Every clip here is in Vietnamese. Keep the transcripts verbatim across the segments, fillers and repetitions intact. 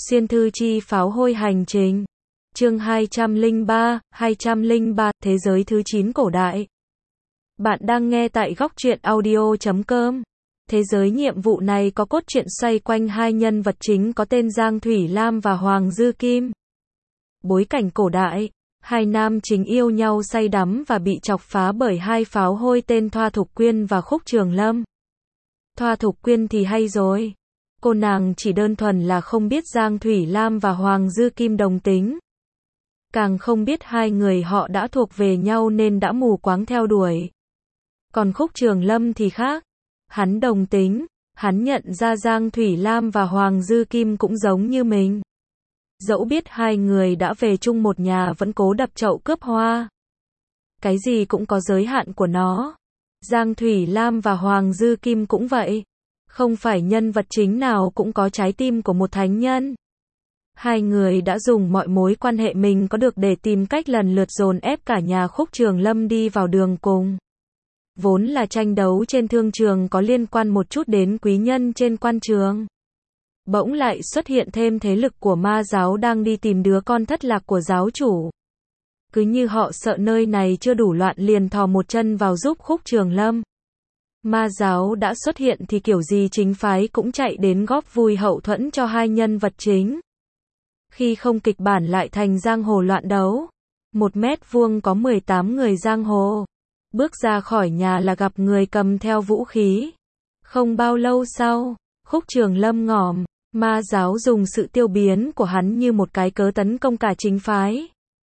Xuyên thư chi pháo hôi hành trình. Chương hai trăm lẻ ba, hai trăm lẻ ba, Thế giới thứ chín cổ đại. Bạn đang nghe tại góc truyện audio chấm com. Thế giới nhiệm vụ này có cốt truyện xoay quanh hai nhân vật chính có tên Giang Thủy Lam và Hoàng Dư Kim. Bối cảnh cổ đại, hai nam chính yêu nhau say đắm và bị chọc phá bởi hai pháo hôi tên Thoa Thục Quyên và Khúc Trường Lâm. Thoa Thục Quyên thì hay rồi. Cô nàng chỉ đơn thuần là không biết Giang Thủy Lam và Hoàng Dư Kim đồng tính. Càng không biết hai người họ đã thuộc về nhau nên đã mù quáng theo đuổi. Còn Khúc Trường Lâm thì khác. Hắn đồng tính, hắn nhận ra Giang Thủy Lam và Hoàng Dư Kim cũng giống như mình. Dẫu biết hai người đã về chung một nhà vẫn cố đập chậu cướp hoa. Cái gì cũng có giới hạn của nó. Giang Thủy Lam và Hoàng Dư Kim cũng vậy. Không phải nhân vật chính nào cũng có trái tim của một thánh nhân. Hai người đã dùng mọi mối quan hệ mình có được để tìm cách lần lượt dồn ép cả nhà Khúc Trường Lâm đi vào đường cùng. Vốn là tranh đấu trên thương trường có liên quan một chút đến quý nhân trên quan trường. Bỗng lại xuất hiện thêm thế lực của ma giáo đang đi tìm đứa con thất lạc của giáo chủ. Cứ như họ sợ nơi này chưa đủ loạn liền thò một chân vào giúp Khúc Trường Lâm. Ma giáo đã xuất hiện thì kiểu gì chính phái cũng chạy đến góp vui hậu thuẫn cho hai nhân vật chính. Khi không kịch bản lại thành giang hồ loạn đấu. Một mét vuông có mười tám người giang hồ. Bước ra khỏi nhà là gặp người cầm theo vũ khí. Không bao lâu sau, Khúc Trường Lâm ngỏm, ma giáo dùng sự tiêu biến của hắn như một cái cớ tấn công cả chính phái.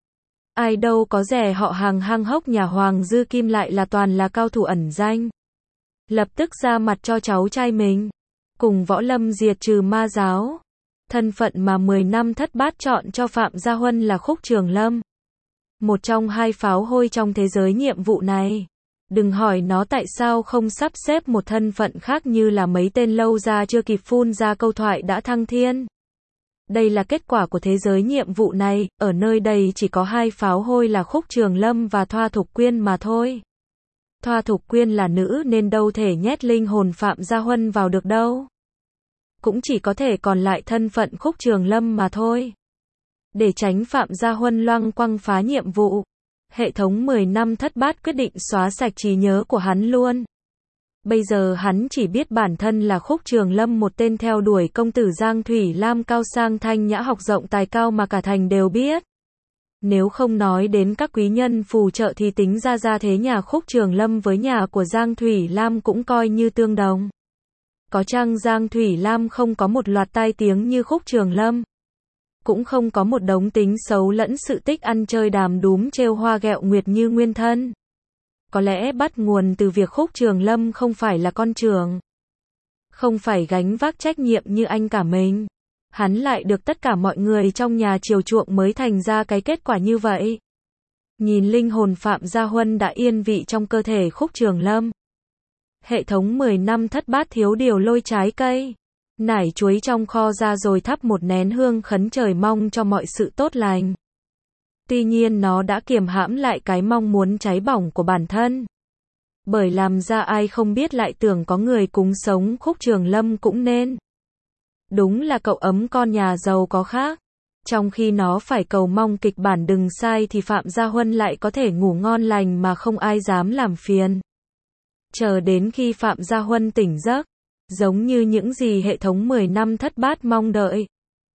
Ai đâu có rẻ họ hàng hang hốc nhà Hoàng Dư Kim lại là toàn là cao thủ ẩn danh. Lập tức ra mặt cho cháu trai mình. Cùng Võ Lâm diệt trừ ma giáo. Thân phận mà mười năm thất bát chọn cho Phạm Gia Huân là Khúc Trường Lâm. Một trong hai pháo hôi trong thế giới nhiệm vụ này. Đừng hỏi nó tại sao không sắp xếp một thân phận khác như là mấy tên lâu ra chưa kịp phun ra câu thoại đã thăng thiên. Đây là kết quả của thế giới nhiệm vụ này, ở nơi đây chỉ có hai pháo hôi là Khúc Trường Lâm và Thoa Thục Quyên mà thôi. Thoa Thục Quyên là nữ nên đâu thể nhét linh hồn Phạm Gia Huân vào được đâu. Cũng chỉ có thể còn lại thân phận Khúc Trường Lâm mà thôi. Để tránh Phạm Gia Huân loang quăng phá nhiệm vụ, hệ thống mười năm thất bát quyết định xóa sạch trí nhớ của hắn luôn. Bây giờ hắn chỉ biết bản thân là Khúc Trường Lâm, một tên theo đuổi công tử Giang Thủy Lam cao sang thanh nhã học rộng tài cao mà cả thành đều biết. Nếu không nói đến các quý nhân phù trợ thì tính ra ra thế nhà Khúc Trường Lâm với nhà của Giang Thủy Lam cũng coi như tương đồng. Có chăng Giang Thủy Lam không có một loạt tai tiếng như Khúc Trường Lâm. Cũng không có một đống tính xấu lẫn sự tích ăn chơi đàm đúm trêu hoa ghẹo nguyệt như nguyên thân. Có lẽ bắt nguồn từ việc Khúc Trường Lâm không phải là con trưởng. Không phải gánh vác trách nhiệm như anh cả mình. Hắn lại được tất cả mọi người trong nhà chiều chuộng mới thành ra cái kết quả như vậy. Nhìn linh hồn Phạm Gia Huân đã yên vị trong cơ thể Khúc Trường Lâm. Hệ thống mười năm thất bát thiếu điều lôi trái cây, nải chuối trong kho ra rồi thắp một nén hương khấn trời mong cho mọi sự tốt lành. Tuy nhiên nó đã kiềm hãm lại cái mong muốn cháy bỏng của bản thân. Bởi làm ra ai không biết lại tưởng có người cúng sống Khúc Trường Lâm cũng nên. Đúng là cậu ấm con nhà giàu có khác. Trong khi nó phải cầu mong kịch bản đừng sai thì Phạm Gia Huân lại có thể ngủ ngon lành mà không ai dám làm phiền. Chờ đến khi Phạm Gia Huân tỉnh giấc, giống như những gì hệ thống mười năm thất bát mong đợi.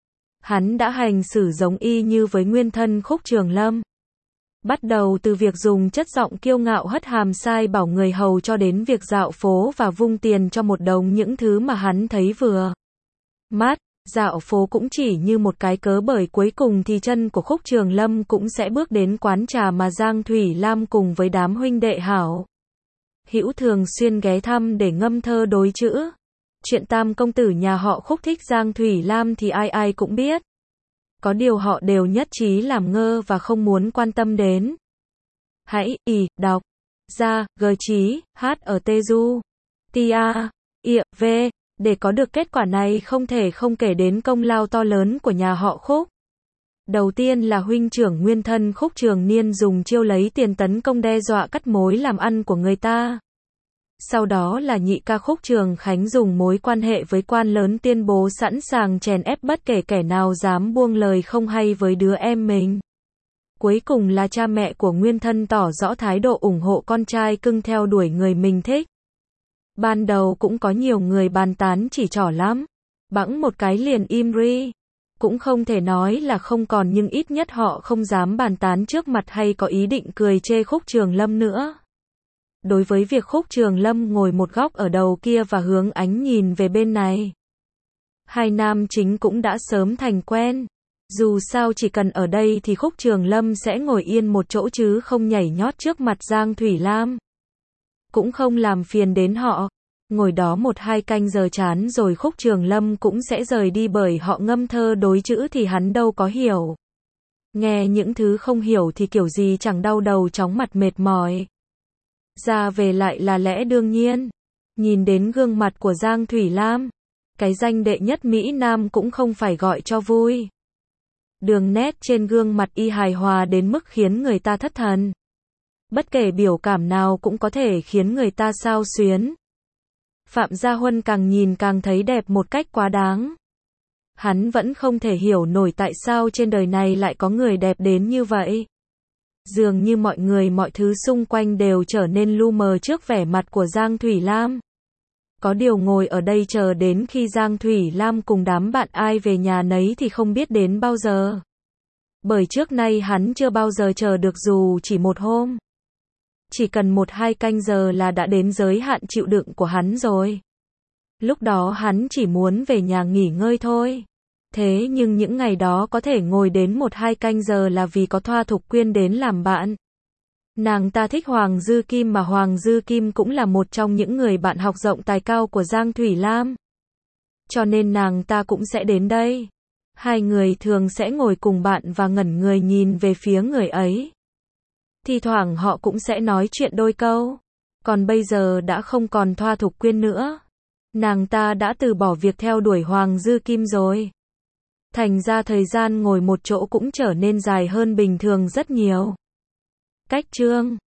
Hắn đã hành xử giống y như với nguyên thân Khúc Trường Lâm. Bắt đầu từ việc dùng chất giọng kiêu ngạo hất hàm sai bảo người hầu cho đến việc dạo phố và vung tiền cho một đống những thứ mà hắn thấy vừa mắt. Dạo phố cũng chỉ như một cái cớ bởi cuối cùng thì chân của Khúc Trường Lâm cũng sẽ bước đến quán trà mà Giang Thủy Lam cùng với đám huynh đệ hảo hữu thường xuyên ghé thăm để ngâm thơ đối chữ. Chuyện tam công tử nhà họ Khúc thích Giang Thủy Lam thì ai ai cũng biết. Có điều họ đều nhất trí làm ngơ và không muốn quan tâm đến. Hãy, y, đọc, ra, gờ trí, hát ở tê du, tia, ịa, v. Để có được kết quả này không thể không kể đến công lao to lớn của nhà họ Khúc. Đầu tiên là huynh trưởng nguyên thân Khúc Trường Niên dùng chiêu lấy tiền tấn công đe dọa cắt mối làm ăn của người ta. Sau đó là nhị ca Khúc Trường Khánh dùng mối quan hệ với quan lớn tuyên bố sẵn sàng chèn ép bất kể kẻ nào dám buông lời không hay với đứa em mình. Cuối cùng là cha mẹ của Nguyên Thân tỏ rõ thái độ ủng hộ con trai cưng theo đuổi người mình thích. Ban đầu cũng có nhiều người bàn tán chỉ trỏ lắm. Bẵng một cái liền im ri. Cũng không thể nói là không còn nhưng ít nhất họ không dám bàn tán trước mặt hay có ý định cười chê Khúc Trường Lâm nữa. Đối với việc Khúc Trường Lâm ngồi một góc ở đầu kia và hướng ánh nhìn về bên này, hai nam chính cũng đã sớm thành quen. Dù sao chỉ cần ở đây thì Khúc Trường Lâm sẽ ngồi yên một chỗ chứ không nhảy nhót trước mặt Giang Thủy Lam. Cũng không làm phiền đến họ. Ngồi đó một hai canh giờ chán rồi Khúc Trường Lâm cũng sẽ rời đi bởi họ ngâm thơ đối chữ thì hắn đâu có hiểu. Nghe những thứ không hiểu thì kiểu gì chẳng đau đầu chóng mặt mệt mỏi. Ra về lại là lẽ đương nhiên. Nhìn đến gương mặt của Giang Thủy Lam, cái danh đệ nhất Mỹ Nam cũng không phải gọi cho vui. Đường nét trên gương mặt y hài hòa đến mức khiến người ta thất thần. Bất kể biểu cảm nào cũng có thể khiến người ta xao xuyến. Phạm Gia Huân càng nhìn càng thấy đẹp một cách quá đáng. Hắn vẫn không thể hiểu nổi tại sao trên đời này lại có người đẹp đến như vậy. Dường như mọi người mọi thứ xung quanh đều trở nên lu mờ trước vẻ mặt của Giang Thủy Lam. Có điều ngồi ở đây chờ đến khi Giang Thủy Lam cùng đám bạn ai về nhà nấy thì không biết đến bao giờ. Bởi trước nay hắn chưa bao giờ chờ được dù chỉ một hôm. Chỉ cần một hai canh giờ là đã đến giới hạn chịu đựng của hắn rồi. Lúc đó hắn chỉ muốn về nhà nghỉ ngơi thôi. Thế nhưng những ngày đó có thể ngồi đến một hai canh giờ là vì có Thoa Thục Quyên đến làm bạn. Nàng ta thích Hoàng Dư Kim mà Hoàng Dư Kim cũng là một trong những người bạn học rộng tài cao của Giang Thủy Lam. Cho nên nàng ta cũng sẽ đến đây. Hai người thường sẽ ngồi cùng bạn và ngẩn người nhìn về phía người ấy. Thì thoảng họ cũng sẽ nói chuyện đôi câu. Còn bây giờ đã không còn Thoa Thục Quyên nữa. Nàng ta đã từ bỏ việc theo đuổi Hoàng Dư Kim rồi. Thành ra thời gian ngồi một chỗ cũng trở nên dài hơn bình thường rất nhiều. Cách chương